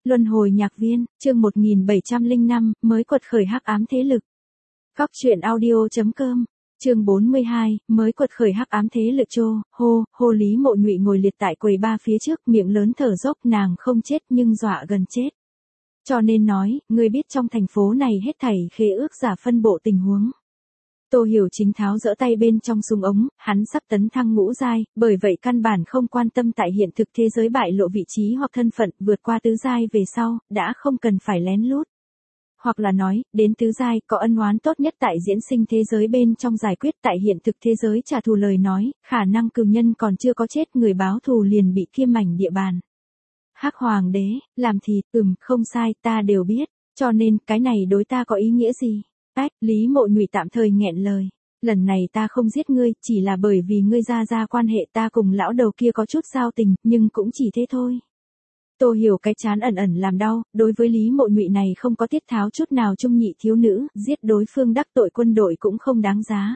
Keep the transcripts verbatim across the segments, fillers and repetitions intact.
Luân hồi nhạc viên, chương một nghìn bảy trăm lẻ năm, mới quật khởi hắc ám thế lực. Góc truyện audio.com, chương bốn mươi hai, mới quật khởi hắc ám thế lực chô, hô, hô Lý Mộ Nhụy ngồi liệt tại quầy ba phía trước, miệng lớn thở dốc, nàng không chết nhưng dọa gần chết. Cho nên nói, ngươi biết trong thành phố này hết thảy khế ước giả phân bộ tình huống. Tô Hiểu Chính tháo dỡ tay bên trong súng ống, hắn sắp tấn thăng ngũ giai, bởi vậy căn bản không quan tâm tại hiện thực thế giới bại lộ vị trí hoặc thân phận, vượt qua tứ giai về sau, đã không cần phải lén lút. Hoặc là nói, đến tứ giai, có ân oán tốt nhất tại diễn sinh thế giới bên trong giải quyết, tại hiện thực thế giới trả thù lời nói, khả năng cừu nhân còn chưa có chết, người báo thù liền bị kiêm mảnh địa bàn. Hắc Hoàng đế, làm thì, ừm, không sai, ta đều biết, cho nên, cái này đối ta có ý nghĩa gì? Ách, Lý Mộ Nhụy tạm thời nghẹn lời. Lần này ta không giết ngươi, chỉ là bởi vì ngươi ra ra quan hệ ta cùng lão đầu kia có chút giao tình, nhưng cũng chỉ thế thôi. Tô Hiểu cái chán ẩn ẩn làm đau, đối với Lý Mộ Nhụy này không có tiết tháo chút nào trung nhị thiếu nữ, giết đối phương đắc tội quân đội cũng không đáng giá.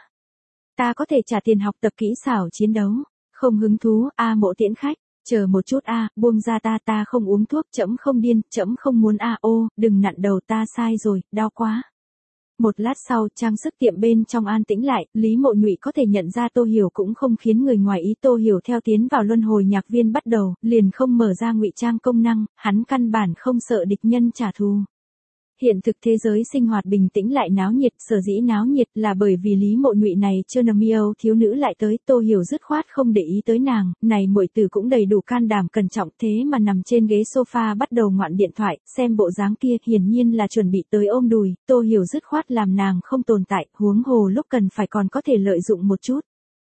Ta có thể trả tiền học tập kỹ xảo chiến đấu, không hứng thú, a Mộ tiễn khách, chờ một chút a, buông ra ta, ta không uống thuốc, trẫm không điên, trẫm không muốn a, ô, đừng nặn đầu, ta sai rồi, đau quá. Một lát sau, trang sức tiệm bên trong an tĩnh lại, Lý Mộ Nhụy có thể nhận ra Tô Hiểu cũng không khiến người ngoài ý. Tô Hiểu theo tiến vào luân hồi nhạc viên bắt đầu, liền không mở ra ngụy trang công năng, hắn căn bản không sợ địch nhân trả thù. Hiện thực thế giới sinh hoạt bình tĩnh lại náo nhiệt, sở dĩ náo nhiệt là bởi vì Lý Mộ Nhụy này chưa nằm yêu thiếu nữ lại tới, Tô Hiểu dứt khoát không để ý tới nàng, này muội tử cũng đầy đủ can đảm cẩn trọng thế mà nằm trên ghế sofa bắt đầu ngoạn điện thoại, xem bộ dáng kia hiển nhiên là chuẩn bị tới ôm đùi, Tô Hiểu dứt khoát làm nàng không tồn tại, huống hồ lúc cần phải còn có thể lợi dụng một chút.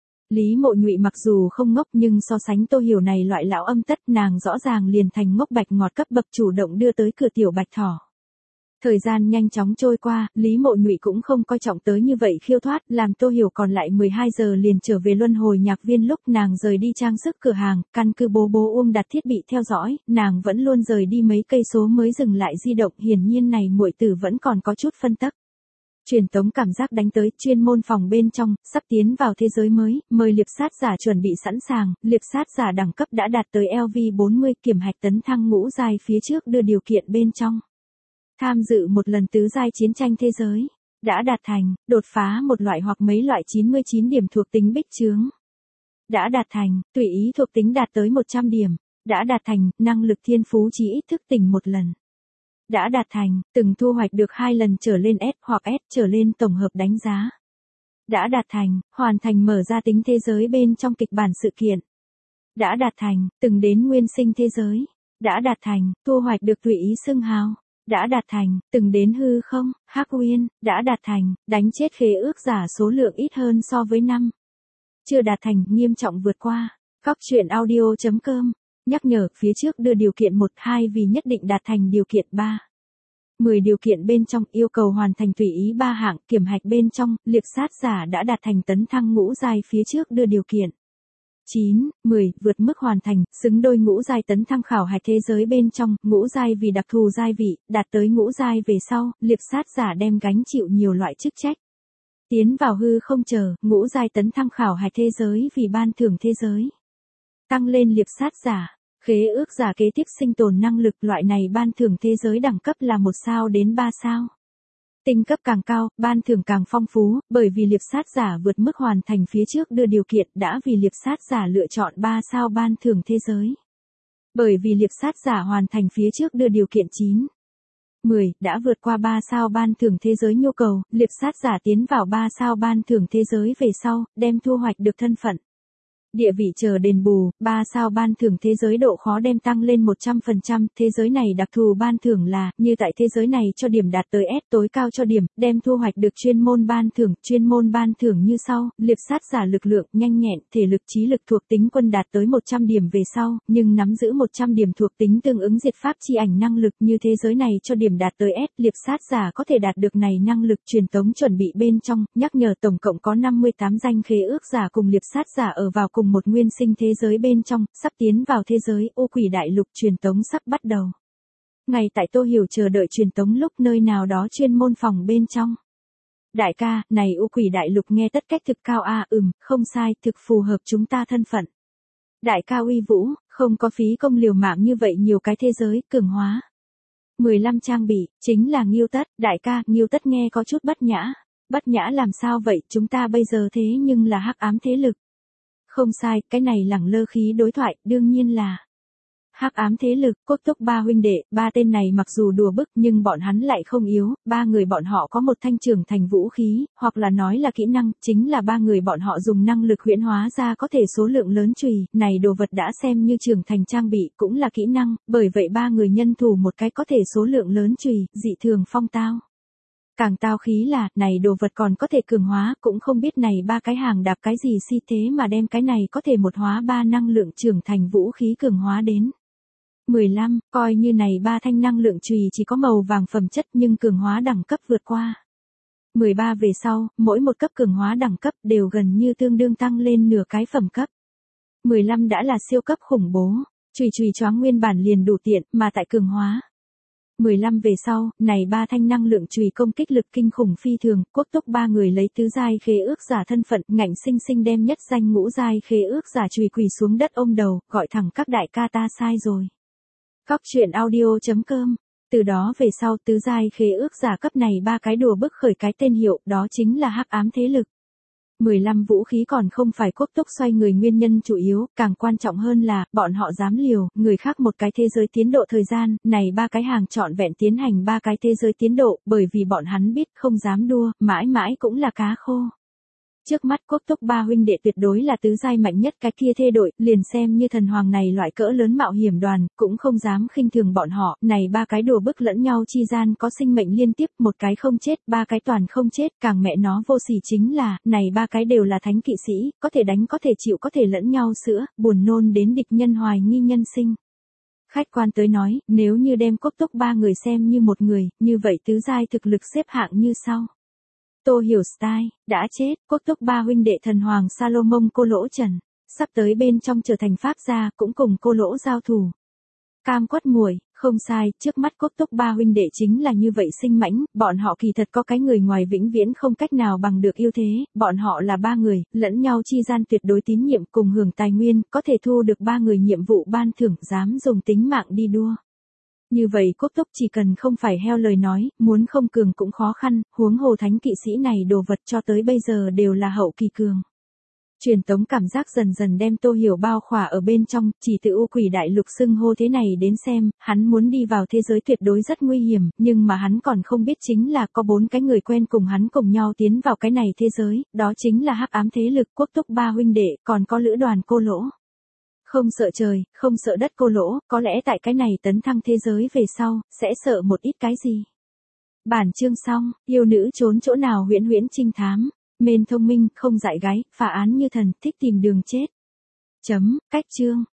Lý Mộ Nhụy mặc dù không ngốc nhưng so sánh Tô Hiểu này loại lão âm tất nàng rõ ràng liền thành ngốc bạch ngọt cấp bậc chủ động đưa tới cửa tiểu bạch thỏ. Thời gian nhanh chóng trôi qua, Lý Mộ Nhụy cũng không coi trọng tới như vậy khiêu thoát, làm Tô Hiểu còn lại mười hai giờ liền trở về luân hồi nhạc viên. Lúc nàng rời đi trang sức cửa hàng, căn cứ bố bố Uông đặt thiết bị theo dõi, nàng vẫn luôn rời đi mấy cây số mới dừng lại di động, hiển nhiên này muội tử vẫn còn có chút phân tắc. Truyền tống cảm giác đánh tới, chuyên môn phòng bên trong, sắp tiến vào thế giới mới, mời liệp sát giả chuẩn bị sẵn sàng, liệp sát giả đẳng cấp đã đạt tới L V bốn mươi, kiểm hạch tấn thăng ngũ giai phía trước đưa điều kiện bên trong. Tham dự một lần tứ giai chiến tranh thế giới, đã đạt thành, đột phá một loại hoặc mấy loại chín mươi chín điểm thuộc tính bích chướng. Đã đạt thành, tùy ý thuộc tính đạt tới một trăm điểm, đã đạt thành, năng lực thiên phú chỉ ít thức tỉnh một lần. Đã đạt thành, từng thu hoạch được hai lần trở lên S hoặc S trở lên tổng hợp đánh giá. Đã đạt thành, hoàn thành mở ra tính thế giới bên trong kịch bản sự kiện. Đã đạt thành, từng đến nguyên sinh thế giới. Đã đạt thành, thu hoạch được tùy ý xưng hào. Đã đạt thành, từng đến hư không, hắc uyên. Đã đạt thành, đánh chết khế ước giả số lượng ít hơn so với năm. Chưa đạt thành, nghiêm trọng vượt qua. Góc truyện audio.com, nhắc nhở, phía trước đưa điều kiện một hai vì nhất định đạt thành điều kiện ba. mười điều kiện bên trong, yêu cầu hoàn thành tùy ý ba hạng, kiểm hạch bên trong, liệp sát giả đã đạt thành tấn thăng ngũ giai phía trước đưa điều kiện. chín, mười, vượt mức hoàn thành, xứng đôi ngũ giai tấn thăng khảo hạch thế giới bên trong, ngũ giai vì đặc thù giai vị, đạt tới ngũ giai về sau, liệp sát giả đem gánh chịu nhiều loại chức trách. Tiến vào hư không chờ, ngũ giai tấn thăng khảo hạch thế giới vì ban thưởng thế giới. Tăng lên liệp sát giả, khế ước giả kế tiếp sinh tồn năng lực, loại này ban thưởng thế giới đẳng cấp là một sao đến ba sao. Tinh cấp càng cao, ban thưởng càng phong phú, bởi vì liệp sát giả vượt mức hoàn thành phía trước đưa điều kiện đã vì liệp sát giả lựa chọn ba sao ban thưởng thế giới. Bởi vì liệp sát giả hoàn thành phía trước đưa điều kiện chín, mười, đã vượt qua ba sao ban thưởng thế giới nhu cầu, liệp sát giả tiến vào ba sao ban thưởng thế giới về sau, đem thu hoạch được thân phận. Địa vị chờ đền bù, ba sao ban thưởng thế giới độ khó đem tăng lên một trăm phần trăm, thế giới này đặc thù ban thưởng là, như tại thế giới này cho điểm đạt tới S tối cao cho điểm, đem thu hoạch được chuyên môn ban thưởng, chuyên môn ban thưởng như sau, liệp sát giả lực lượng, nhanh nhẹn, thể lực trí lực thuộc tính quân đạt tới một trăm điểm về sau, nhưng nắm giữ một trăm điểm thuộc tính tương ứng diệt pháp chi ảnh năng lực như thế giới này cho điểm đạt tới S, liệp sát giả có thể đạt được này năng lực truyền tống chuẩn bị bên trong, nhắc nhở tổng cộng có năm mươi tám danh khế ước giả cùng liệp sát giả ở vào cùng một nguyên sinh thế giới bên trong, sắp tiến vào thế giới u quỷ đại lục, truyền tống sắp bắt đầu. Ngay tại Tô Hiểu chờ đợi truyền tống lúc nơi nào đó chuyên môn phòng bên trong. Đại ca, này u quỷ đại lục nghe tất cách thực cao a, à, ừm, không sai, thực phù hợp chúng ta thân phận. Đại ca uy vũ, không có phí công liều mạng như vậy nhiều cái thế giới, cường hóa. mười lăm trang bị, chính là Ngưu Tất, đại ca, Ngưu Tất nghe có chút bất nhã. Bất nhã làm sao vậy, chúng ta bây giờ thế nhưng là hắc ám thế lực. Không sai, cái này lẳng lơ khí đối thoại, đương nhiên là hắc ám thế lực. Cốt Túc ba huynh đệ, ba tên này mặc dù đùa bức nhưng bọn hắn lại không yếu, ba người bọn họ có một thanh trưởng thành vũ khí, hoặc là nói là kỹ năng, chính là ba người bọn họ dùng năng lực huyễn hóa ra có thể số lượng lớn chùy, này đồ vật đã xem như trưởng thành trang bị, cũng là kỹ năng, bởi vậy ba người nhân thủ một cái có thể số lượng lớn chùy, dị thường phong tao. Càng tao khí là, này đồ vật còn có thể cường hóa, cũng không biết này ba cái hàng đạp cái gì si thế mà đem cái này có thể một hóa ba năng lượng trưởng thành vũ khí cường hóa đến. mười lăm, coi như này ba thanh năng lượng chùy chỉ có màu vàng phẩm chất nhưng cường hóa đẳng cấp vượt qua. mười ba về sau, mỗi một cấp cường hóa đẳng cấp đều gần như tương đương tăng lên nửa cái phẩm cấp. mười lăm đã là siêu cấp khủng bố, chùy chùy choáng nguyên bản liền đủ tiện, mà tại cường hóa. mười lăm về sau, này ba thanh năng lượng chùy công kích lực kinh khủng phi thường, Cốt Túc ba người lấy tứ giai khế ước giả thân phận, ngạnh sinh sinh đem nhất danh ngũ giai khế ước giả chùy quỳ xuống đất ôm đầu, gọi thẳng các đại ca ta sai rồi. Góc truyện audio chấm com. Từ đó về sau tứ giai khế ước giả cấp này ba cái đùa bức khởi cái tên hiệu, đó chính là hắc ám thế lực. mười lăm vũ khí còn không phải Cốt Túc xoay người nguyên nhân chủ yếu, càng quan trọng hơn là, bọn họ dám liều, người khác một cái thế giới tiến độ thời gian, này ba cái hàng trọn vẹn tiến hành ba cái thế giới tiến độ, bởi vì bọn hắn biết không dám đua, mãi mãi cũng là cá khô. Trước mắt Cốt Túc ba huynh đệ tuyệt đối là tứ giai mạnh nhất cái kia thê đội, liền xem như thần hoàng này loại cỡ lớn mạo hiểm đoàn, cũng không dám khinh thường bọn họ, này ba cái đùa bức lẫn nhau chi gian có sinh mệnh liên tiếp, một cái không chết, ba cái toàn không chết, càng mẹ nó vô sỉ chính là, này ba cái đều là thánh kỵ sĩ, có thể đánh có thể chịu có thể lẫn nhau sữa, buồn nôn đến địch nhân hoài nghi nhân sinh. Khách quan tới nói, nếu như đem Cốt Túc ba người xem như một người, như vậy tứ giai thực lực xếp hạng như sau. Tô Hiểu Style, đã chết, Cốt Túc ba huynh đệ thần hoàng Salomon cô lỗ trần, sắp tới bên trong trở thành pháp gia, cũng cùng cô lỗ giao thủ. Cam Quất Muội, không sai, trước mắt Cốt Túc ba huynh đệ chính là như vậy sinh mãnh, bọn họ kỳ thật có cái người ngoài vĩnh viễn không cách nào bằng được ưu thế, bọn họ là ba người, lẫn nhau chi gian tuyệt đối tín nhiệm cùng hưởng tài nguyên, có thể thu được ba người nhiệm vụ ban thưởng, dám dùng tính mạng đi đua. Như vậy Cốt Túc chỉ cần không phải heo lời nói, muốn không cường cũng khó khăn, huống hồ thánh kỵ sĩ này đồ vật cho tới bây giờ đều là hậu kỳ cường. Truyền tống cảm giác dần dần đem Tô Hiểu bao khỏa ở bên trong, chỉ từ U Quỷ Đại Lục xưng hô thế này đến xem, hắn muốn đi vào thế giới tuyệt đối rất nguy hiểm, nhưng mà hắn còn không biết chính là có bốn cái người quen cùng hắn cùng nhau tiến vào cái này thế giới, đó chính là hắc ám thế lực Cốt Túc ba huynh đệ, còn có lữ đoàn cô lỗ. Không sợ trời, không sợ đất cô lỗ, có lẽ tại cái này tấn thăng thế giới về sau, sẽ sợ một ít cái gì. Bản chương xong, yêu nữ trốn chỗ nào huyễn huyễn trinh thám, mên thông minh, không dại gái, phá án như thần, thích tìm đường chết. Chấm, cách chương.